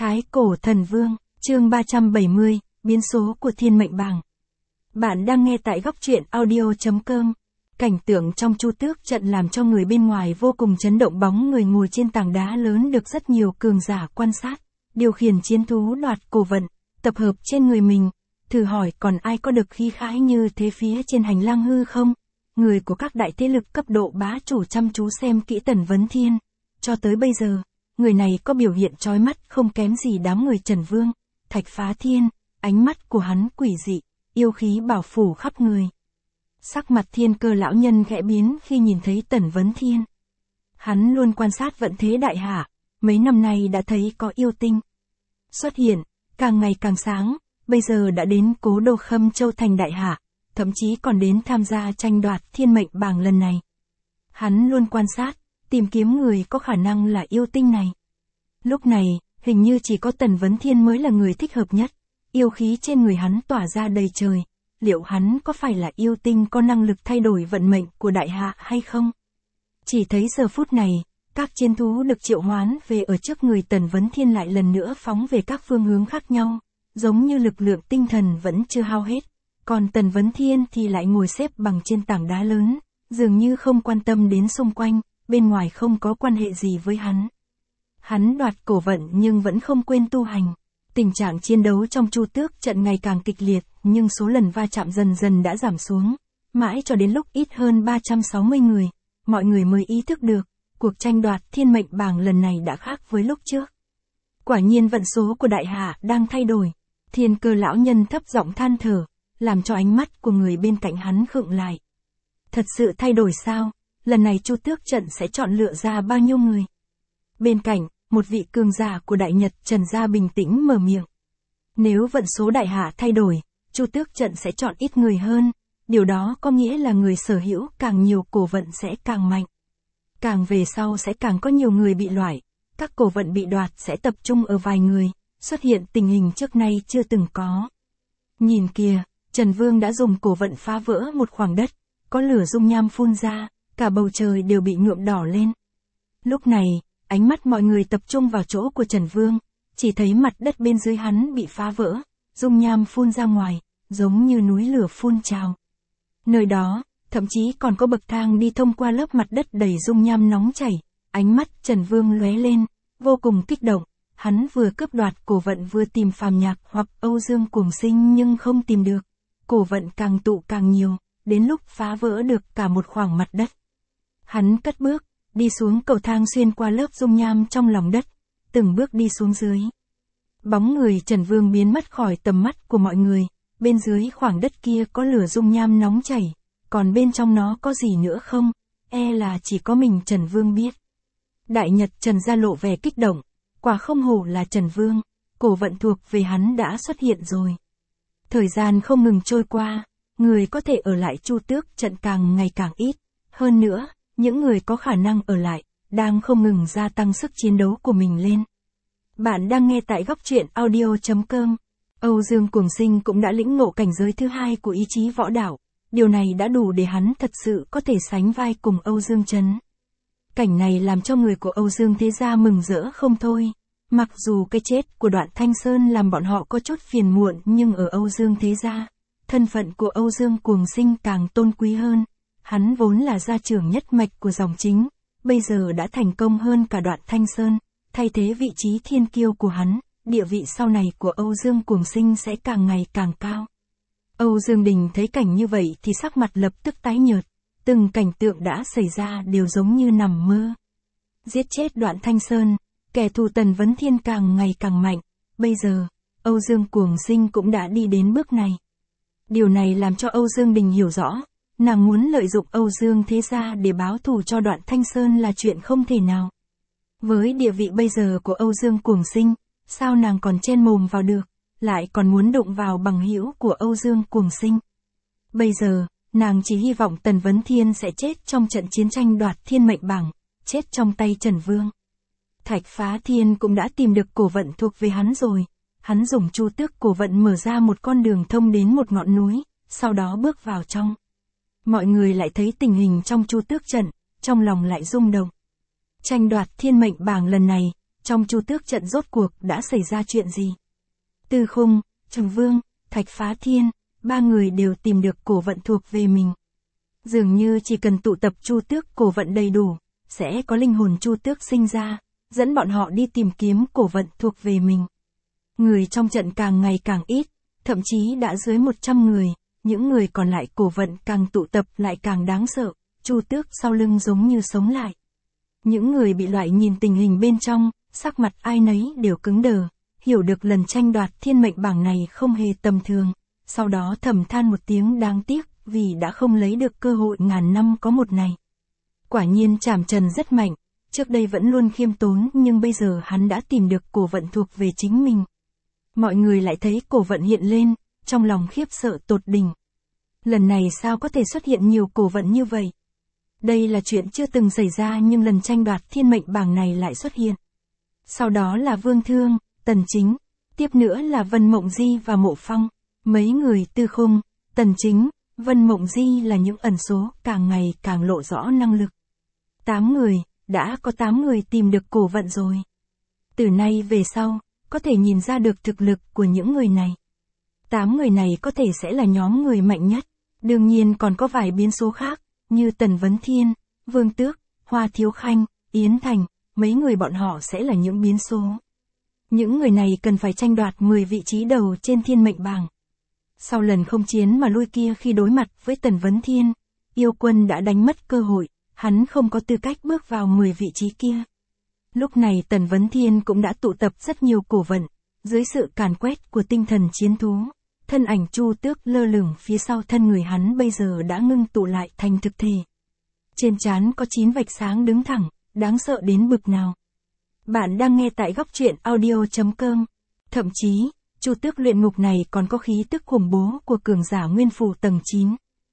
Thái cổ thần vương, chương 370, biến số của thiên mệnh bảng. Bạn đang nghe tại góc truyện audio.com. Cảnh tượng trong Chu Tước trận làm cho người bên ngoài vô cùng chấn động, bóng người ngồi trên tảng đá lớn được rất nhiều cường giả quan sát, điều khiển chiến thú đoạt cổ vận, tập hợp trên người mình. Thử hỏi còn ai có được khí khái như thế phía trên hành lang hư không? Người của các đại thế lực cấp độ bá chủ chăm chú xem kỹ Tần Vấn Thiên. Cho tới bây giờ, người này có biểu hiện chói mắt không kém gì đám người Trần Vương, Thạch Phá Thiên, ánh mắt của hắn quỷ dị, yêu khí bảo phủ khắp người. Sắc mặt Thiên Cơ lão nhân khẽ biến khi nhìn thấy Tần Vấn Thiên. Hắn luôn quan sát vận thế đại hạ, mấy năm nay đã thấy có yêu tinh xuất hiện, càng ngày càng sáng, bây giờ đã đến cố đô Khâm Châu thành đại hạ, thậm chí còn đến tham gia tranh đoạt thiên mệnh bảng lần này. Hắn luôn quan sát, tìm kiếm người có khả năng là yêu tinh này. Lúc này, hình như chỉ có Tần Vấn Thiên mới là người thích hợp nhất. Yêu khí trên người hắn tỏa ra đầy trời. Liệu hắn có phải là yêu tinh có năng lực thay đổi vận mệnh của đại hạ hay không? Chỉ thấy giờ phút này, các chiến thú được triệu hoán về ở trước người Tần Vấn Thiên lại lần nữa phóng về các phương hướng khác nhau, giống như lực lượng tinh thần vẫn chưa hao hết. Còn Tần Vấn Thiên thì lại ngồi xếp bằng trên tảng đá lớn, dường như không quan tâm đến xung quanh, bên ngoài không có quan hệ gì với hắn. Hắn đoạt cổ vận nhưng vẫn không quên tu hành. Tình trạng chiến đấu trong Chu Tước trận ngày càng kịch liệt, nhưng số lần va chạm dần dần đã giảm xuống, mãi cho đến lúc ít hơn 360 người, mọi người mới ý thức được, cuộc tranh đoạt thiên mệnh bảng lần này đã khác với lúc trước. Quả nhiên vận số của đại hạ đang thay đổi. Thiên Cơ lão nhân thấp giọng than thở, làm cho ánh mắt của người bên cạnh hắn khựng lại. Thật sự thay đổi sao? Lần này Chu Tước trận sẽ chọn lựa ra bao nhiêu người? Bên cạnh, một vị cường giả của Đại Nhật Trần gia bình tĩnh mở miệng. Nếu vận số đại hạ thay đổi, Chu Tước trận sẽ chọn ít người hơn, điều đó có nghĩa là người sở hữu càng nhiều cổ vận sẽ càng mạnh. Càng về sau sẽ càng có nhiều người bị loại, các cổ vận bị đoạt sẽ tập trung ở vài người, xuất hiện tình hình trước nay chưa từng có. Nhìn kìa, Trần Vương đã dùng cổ vận phá vỡ một khoảng đất, có lửa dung nham phun ra, cả bầu trời đều bị nhuộm đỏ lên. Lúc này, ánh mắt mọi người tập trung vào chỗ của Trần Vương, chỉ thấy mặt đất bên dưới hắn bị phá vỡ, dung nham phun ra ngoài, giống như núi lửa phun trào. Nơi đó, thậm chí còn có bậc thang đi thông qua lớp mặt đất đầy dung nham nóng chảy, ánh mắt Trần Vương lóe lên, vô cùng kích động, hắn vừa cướp đoạt cổ vận vừa tìm Phàm Nhạc hoặc Âu Dương Cuồng Sinh nhưng không tìm được. Cổ vận càng tụ càng nhiều, đến lúc phá vỡ được cả một khoảng mặt đất. Hắn cất bước, đi xuống cầu thang xuyên qua lớp dung nham trong lòng đất, từng bước đi xuống dưới. Bóng người Trần Vương biến mất khỏi tầm mắt của mọi người, bên dưới khoảng đất kia có lửa dung nham nóng chảy, còn bên trong nó có gì nữa không, là chỉ có mình Trần Vương biết. Đại Nhật Trần gia lộ vẻ kích động, quả không hổ là Trần Vương, cổ vận thuộc về hắn đã xuất hiện rồi. Thời gian không ngừng trôi qua, người có thể ở lại Chu Tước trận càng ngày càng ít, hơn nữa, những người có khả năng ở lại, đang không ngừng gia tăng sức chiến đấu của mình lên. Bạn đang nghe tại góc truyện audio.com. Âu Dương Cuồng Sinh cũng đã lĩnh ngộ cảnh giới thứ hai của ý chí võ đạo, điều này đã đủ để hắn thật sự có thể sánh vai cùng Âu Dương Trấn. Cảnh này làm cho người của Âu Dương thế gia mừng rỡ không thôi. Mặc dù cái chết của Đoạn Thanh Sơn làm bọn họ có chút phiền muộn nhưng ở Âu Dương thế gia, thân phận của Âu Dương Cuồng Sinh càng tôn quý hơn. Hắn vốn là gia trưởng nhất mạch của dòng chính, bây giờ đã thành công hơn cả Đoạn Thanh Sơn, thay thế vị trí thiên kiêu của hắn, địa vị sau này của Âu Dương Cuồng Sinh sẽ càng ngày càng cao. Âu Dương Đình thấy cảnh như vậy thì sắc mặt lập tức tái nhợt, từng cảnh tượng đã xảy ra đều giống như nằm mơ. Giết chết Đoạn Thanh Sơn, kẻ thù Tần Vấn Thiên càng ngày càng mạnh, bây giờ, Âu Dương Cuồng Sinh cũng đã đi đến bước này. Điều này làm cho Âu Dương Đình hiểu rõ, nàng muốn lợi dụng Âu Dương thế gia để báo thù cho Đoạn Thanh Sơn là chuyện không thể nào. Với địa vị bây giờ của Âu Dương Cuồng Sinh, sao nàng còn chen mồm vào được, lại còn muốn đụng vào bằng hữu của Âu Dương Cuồng Sinh. Bây giờ, nàng chỉ hy vọng Tần Vấn Thiên sẽ chết trong trận chiến tranh đoạt thiên mệnh bảng, chết trong tay Trần Vương. Thạch Phá Thiên cũng đã tìm được cổ vận thuộc về hắn rồi, hắn dùng Chu Tước cổ vận mở ra một con đường thông đến một ngọn núi, sau đó bước vào trong. Mọi người lại thấy tình hình trong Chu Tước trận, trong lòng lại rung động. Tranh đoạt thiên mệnh bảng lần này, trong Chu Tước trận rốt cuộc đã xảy ra chuyện gì? Tư Khung, Trùng Vương, Thạch Phá Thiên, ba người đều tìm được cổ vận thuộc về mình. Dường như chỉ cần tụ tập Chu Tước cổ vận đầy đủ, sẽ có linh hồn Chu Tước sinh ra, dẫn bọn họ đi tìm kiếm cổ vận thuộc về mình. Người trong trận càng ngày càng ít, thậm chí đã dưới 100 người, những người còn lại cổ vận càng tụ tập lại càng đáng sợ, Chu Tước sau lưng giống như sống lại. Những người bị loại nhìn tình hình bên trong, sắc mặt ai nấy đều cứng đờ, hiểu được lần tranh đoạt thiên mệnh bảng này không hề tầm thường, sau đó thầm than một tiếng đáng tiếc vì đã không lấy được cơ hội ngàn năm có một này. Quả nhiên Trảm Trần rất mạnh, trước đây vẫn luôn khiêm tốn nhưng bây giờ hắn đã tìm được cổ vận thuộc về chính mình. Mọi người lại thấy cổ vận hiện lên, trong lòng khiếp sợ tột đỉnh. Lần này sao có thể xuất hiện nhiều cổ vận như vậy? Đây là chuyện chưa từng xảy ra nhưng lần tranh đoạt thiên mệnh bảng này lại xuất hiện. Sau đó là Vương Thương, Tần Chính, tiếp nữa là Vân Mộng Di và Mộ Phong. Mấy người Tư Khung, Tần Chính, Vân Mộng Di là những ẩn số càng ngày càng lộ rõ năng lực. 8 người, đã có 8 người tìm được cổ vận rồi. Từ nay về sau, có thể nhìn ra được thực lực của những người này. 8 người này có thể sẽ là nhóm người mạnh nhất, đương nhiên còn có vài biến số khác, như Tần Vấn Thiên, Vương Tước, Hoa Thiếu Khanh, Yến Thành, mấy người bọn họ sẽ là những biến số. Những người này cần phải tranh đoạt 10 vị trí đầu trên thiên mệnh bảng. Sau lần không chiến mà lui kia khi đối mặt với Tần Vấn Thiên, yêu quân đã đánh mất cơ hội, hắn không có tư cách bước vào 10 vị trí kia. Lúc này Tần Vấn Thiên cũng đã tụ tập rất nhiều cổ vận, dưới sự càn quét của tinh thần chiến thú, thân ảnh Chu Tước lơ lửng phía sau thân người hắn bây giờ đã ngưng tụ lại thành thực thể. Trên trán có 9 vạch sáng đứng thẳng, đáng sợ đến bực nào. Bạn đang nghe tại góc truyện audio.com. Thậm chí, Chu Tước luyện ngục này còn có khí tức khủng bố của cường giả nguyên phủ tầng 9.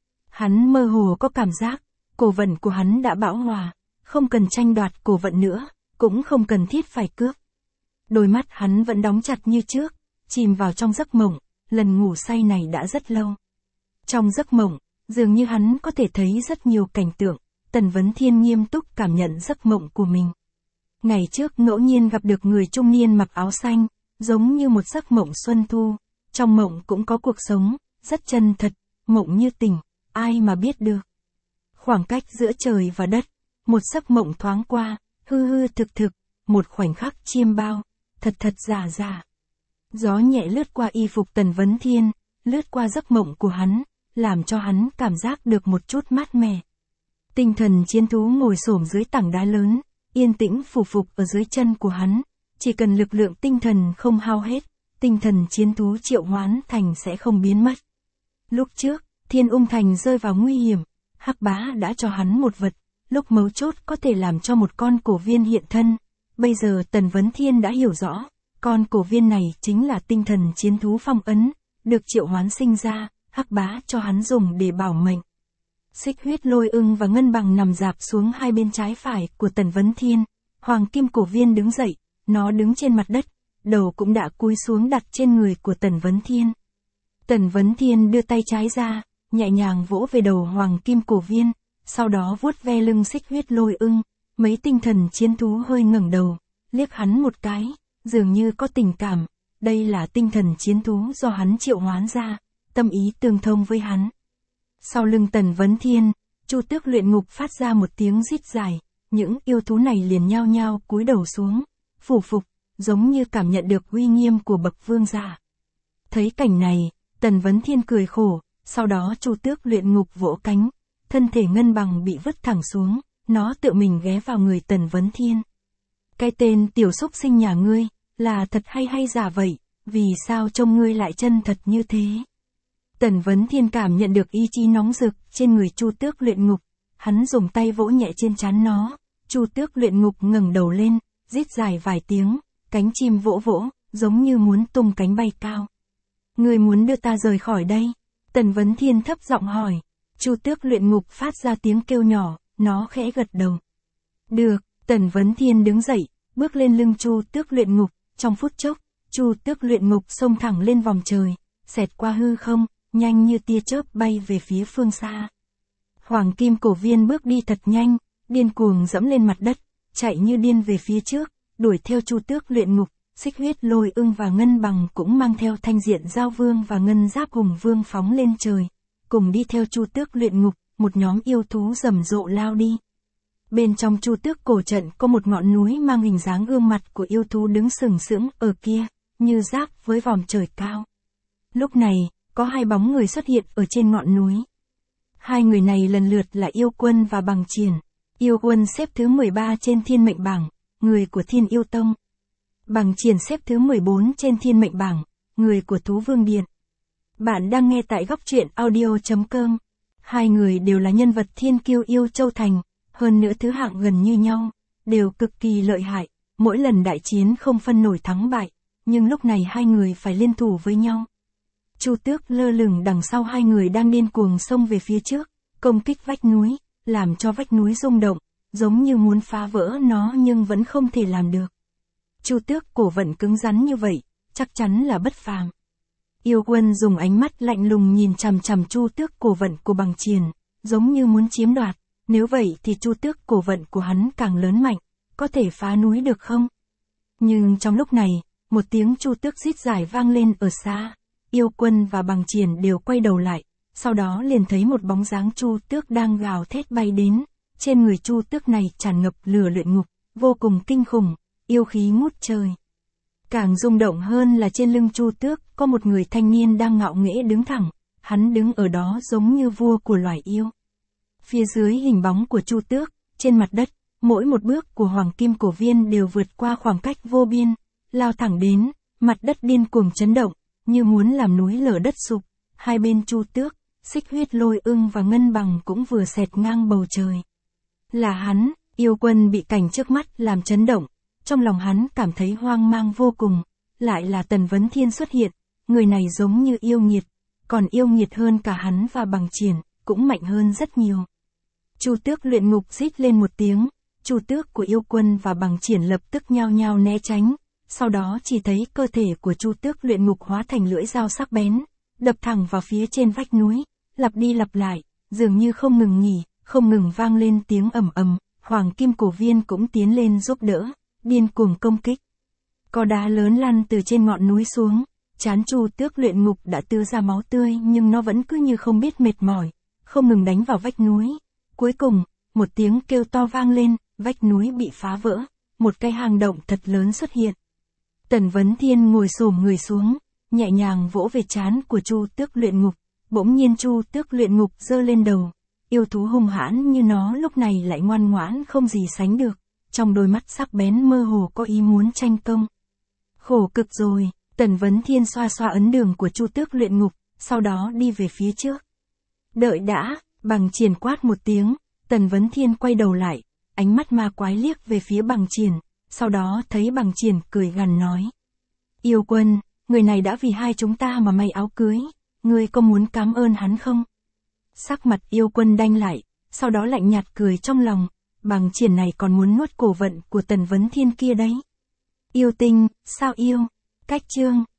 Hắn mơ hồ có cảm giác, cổ vận của hắn đã bão hòa, không cần tranh đoạt cổ vận nữa, cũng không cần thiết phải cướp. Đôi mắt hắn vẫn đóng chặt như trước, chìm vào trong giấc mộng, lần ngủ say này đã rất lâu. Trong giấc mộng, dường như hắn có thể thấy rất nhiều cảnh tượng, Tần Vấn Thiên nghiêm túc cảm nhận giấc mộng của mình. Ngày trước ngẫu nhiên gặp được người trung niên mặc áo xanh, giống như một giấc mộng xuân thu, trong mộng cũng có cuộc sống, rất chân thật, mộng như tỉnh, ai mà biết được. Khoảng cách giữa trời và đất, một giấc mộng thoáng qua, hư hư thực thực, một khoảnh khắc chiêm bao, thật thật giả giả. Gió nhẹ lướt qua y phục Tần Vấn Thiên, lướt qua giấc mộng của hắn, làm cho hắn cảm giác được một chút mát mẻ. Tinh thần chiến thú ngồi xổm dưới tảng đá lớn, yên tĩnh phủ phục ở dưới chân của hắn, chỉ cần lực lượng tinh thần không hao hết, tinh thần chiến thú triệu hoán thành sẽ không biến mất. Lúc trước, Thiên Ung Thành rơi vào nguy hiểm, Hắc Bá đã cho hắn một vật, lúc mấu chốt có thể làm cho một con cổ viên hiện thân. Bây giờ Tần Vấn Thiên đã hiểu rõ, con cổ viên này chính là tinh thần chiến thú phong ấn, được triệu hoán sinh ra, Hắc Bá cho hắn dùng để bảo mệnh. Xích huyết lôi ưng và ngân bằng nằm rạp xuống hai bên trái phải của Tần Vấn Thiên, hoàng kim cổ viên đứng dậy, nó đứng trên mặt đất, đầu cũng đã cúi xuống đặt trên người của Tần Vấn Thiên. Tần Vấn Thiên đưa tay trái ra, nhẹ nhàng vỗ về đầu hoàng kim cổ viên, sau đó vuốt ve lưng xích huyết lôi ưng, mấy tinh thần chiến thú hơi ngẩng đầu, liếc hắn một cái, dường như có tình cảm, đây là tinh thần chiến thú do hắn triệu hoán ra, tâm ý tương thông với hắn. Sau lưng Tần Vấn Thiên, Chu Tước luyện ngục phát ra một tiếng rít dài, những yêu thú này liền nhao nhao cúi đầu xuống, phủ phục, giống như cảm nhận được uy nghiêm của bậc vương giả. Thấy cảnh này, Tần Vấn Thiên cười khổ, sau đó Chu Tước luyện ngục vỗ cánh, thân thể ngân bằng bị vứt thẳng xuống, nó tự mình ghé vào người Tần Vấn Thiên. Cái tên tiểu xúc sinh nhà ngươi, là thật hay giả vậy, vì sao trông ngươi lại chân thật như thế? Tần Vấn Thiên cảm nhận được ý chí nóng rực trên người Chu Tước luyện ngục, hắn dùng tay vỗ nhẹ trên trán nó, Chu Tước luyện ngục ngẩng đầu lên, rít dài vài tiếng, cánh chim vỗ vỗ, giống như muốn tung cánh bay cao. Ngươi muốn đưa ta rời khỏi đây? Tần Vấn Thiên thấp giọng hỏi. Chu Tước luyện ngục phát ra tiếng kêu nhỏ, nó khẽ gật đầu. Được, Tần Vấn Thiên đứng dậy, bước lên lưng Chu Tước luyện ngục, trong phút chốc, Chu Tước luyện ngục xông thẳng lên vòng trời, xẹt qua hư không, nhanh như tia chớp bay về phía phương xa. Hoàng kim cổ viên bước đi thật nhanh, điên cuồng dẫm lên mặt đất, chạy như điên về phía trước, đuổi theo Chu Tước luyện ngục, Xích Huyết Lôi Ưng và Ngân Bằng cũng mang theo Thanh Diện Giao Vương và Ngân Giáp Hùng Vương phóng lên trời, cùng đi theo Chu Tước luyện ngục, một nhóm yêu thú rầm rộ lao đi. Bên trong Chu Tước cổ trận có một ngọn núi mang hình dáng gương mặt của yêu thú đứng sừng sững ở kia, như giáp với vòm trời cao. Lúc này, có hai bóng người xuất hiện ở trên ngọn núi. Hai người này lần lượt là Yêu Quân và Bằng Triển. Yêu Quân xếp thứ 13 trên thiên mệnh bảng, người của Thiên Yêu Tông. Bằng Triển xếp thứ 14 trên thiên mệnh bảng, người của Thú Vương Điện. Bạn đang nghe tại góc truyện audio.com. Hai người đều là nhân vật thiên kiêu Yêu Châu Thành, hơn nữa thứ hạng gần như nhau, đều cực kỳ lợi hại, mỗi lần đại chiến không phân nổi thắng bại, nhưng lúc này hai người phải liên thủ với nhau. Chu Tước lơ lửng đằng sau hai người đang điên cuồng xông về phía trước, công kích vách núi, làm cho vách núi rung động, giống như muốn phá vỡ nó nhưng vẫn không thể làm được. Chu Tước cổ vận cứng rắn như vậy, chắc chắn là bất phàm. Yêu Quân dùng ánh mắt lạnh lùng nhìn chằm chằm Chu Tước cổ vận của Bằng Triển, giống như muốn chiếm đoạt, nếu vậy thì Chu Tước cổ vận của hắn càng lớn mạnh, có thể phá núi được không? Nhưng trong lúc này, một tiếng Chu Tước rít dài vang lên ở xa. Yêu Quân và Bằng Triển đều quay đầu lại, sau đó liền thấy một bóng dáng Chu Tước đang gào thét bay đến, trên người Chu Tước này tràn ngập lửa luyện ngục, vô cùng kinh khủng, yêu khí ngút trời. Càng rung động hơn là trên lưng Chu Tước có một người thanh niên đang ngạo nghễ đứng thẳng, hắn đứng ở đó giống như vua của loài yêu. Phía dưới hình bóng của Chu Tước, trên mặt đất, mỗi một bước của Hoàng Kim Cổ Viên đều vượt qua khoảng cách vô biên, lao thẳng đến, mặt đất điên cuồng chấn động, như muốn làm núi lở đất sụp. Hai bên Chu Tước, Xích Huyết Lôi Ưng và Ngân Bằng cũng vừa xẹt ngang bầu trời. Là hắn, Yêu Quân bị cảnh trước mắt làm chấn động, trong lòng hắn cảm thấy hoang mang vô cùng, lại là Tần Vấn Thiên xuất hiện, người này giống như yêu nghiệt, còn yêu nghiệt hơn cả hắn và Bằng Triển, cũng mạnh hơn rất nhiều. Chu Tước luyện ngục rít lên một tiếng, Chu Tước của Yêu Quân và Bằng Triển lập tức nhao nhao né tránh, sau đó chỉ thấy cơ thể của Chu Tước luyện ngục hóa thành lưỡi dao sắc bén, đập thẳng vào phía trên vách núi, lặp đi lặp lại, dường như không ngừng nghỉ, không ngừng vang lên tiếng ầm ầm. Hoàng Kim Cổ Viên cũng tiến lên giúp đỡ, điên cuồng công kích. Có đá lớn lăn từ trên ngọn núi xuống, trán Chu Tước luyện ngục đã tứa ra máu tươi nhưng nó vẫn cứ như không biết mệt mỏi, không ngừng đánh vào vách núi. Cuối cùng, một tiếng kêu to vang lên, vách núi bị phá vỡ, một cái hang động thật lớn xuất hiện. Tần Vấn Thiên ngồi xổm người xuống, nhẹ nhàng vỗ về trán của Chu Tước luyện ngục, bỗng nhiên Chu Tước luyện ngục giơ lên đầu. Yêu thú hung hãn như nó lúc này lại ngoan ngoãn không gì sánh được, trong đôi mắt sắc bén mơ hồ có ý muốn tranh công. Khổ cực rồi, Tần Vấn Thiên xoa xoa ấn đường của Chu Tước luyện ngục, sau đó đi về phía trước. Đợi đã, Bằng Triển quát một tiếng, Tần Vấn Thiên quay đầu lại, ánh mắt ma quái liếc về phía Bằng Triển, sau đó thấy Bằng Triển cười gằn nói. Yêu Quân, người này đã vì hai chúng ta mà may áo cưới, ngươi có muốn cảm ơn hắn không? Sắc mặt Yêu Quân đanh lại, sau đó lạnh nhạt cười trong lòng, Bằng Triển này còn muốn nuốt cổ vận của Tần Vấn Thiên kia đấy. Yêu Tinh, sao yêu? Cách chương.